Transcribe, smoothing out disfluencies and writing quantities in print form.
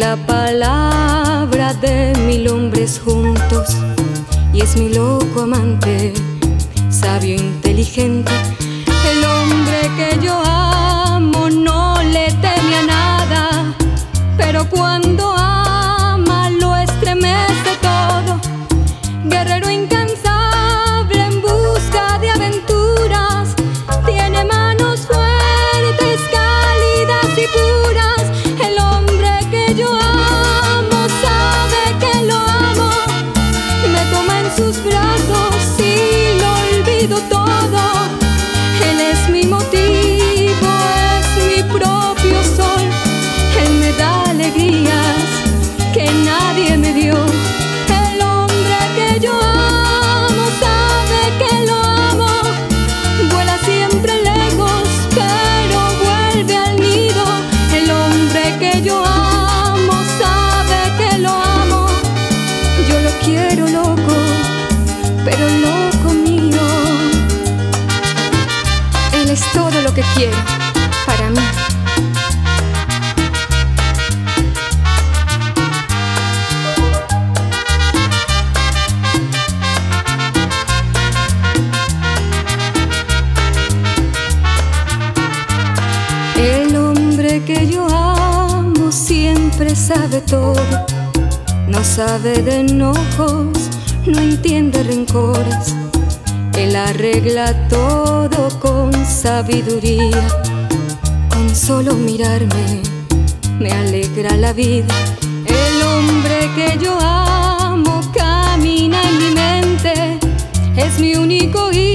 la palabra de 1000 hombres juntos, y es mi loco amante, sabio, inteligente. El hombre que yo amo no le teme a nada, pero cuando ama lo estremece todo. Guerrero incansable en busca de aventuras, tiene manos fuertes, cálidas y puras. El hombre que yo amo sabe que lo amo, me toma en sus brazos y lo olvido todo. Él es mi motivo, es mi propio sol, él me da alegrías que nadie me dio. El hombre que yo amo sabe que lo amo, vuela siempre lejos pero vuelve al nido. El hombre que yo amo sabe que lo amo, yo lo quiero loco, pero loco mío. Él es todo lo que quiero para mí. El hombre que yo amo siempre sabe todo, no sabe de enojos, no entiende rencores. Él arregla todo con sabiduría, con solo mirarme me alegra la vida. El hombre que yo amo camina en mi mente, es mi único hijo.